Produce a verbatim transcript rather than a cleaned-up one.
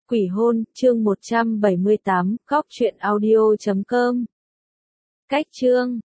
Quỷ hôn, chương một trăm bảy mươi tám, góc truyện audio chấm com. Cách chương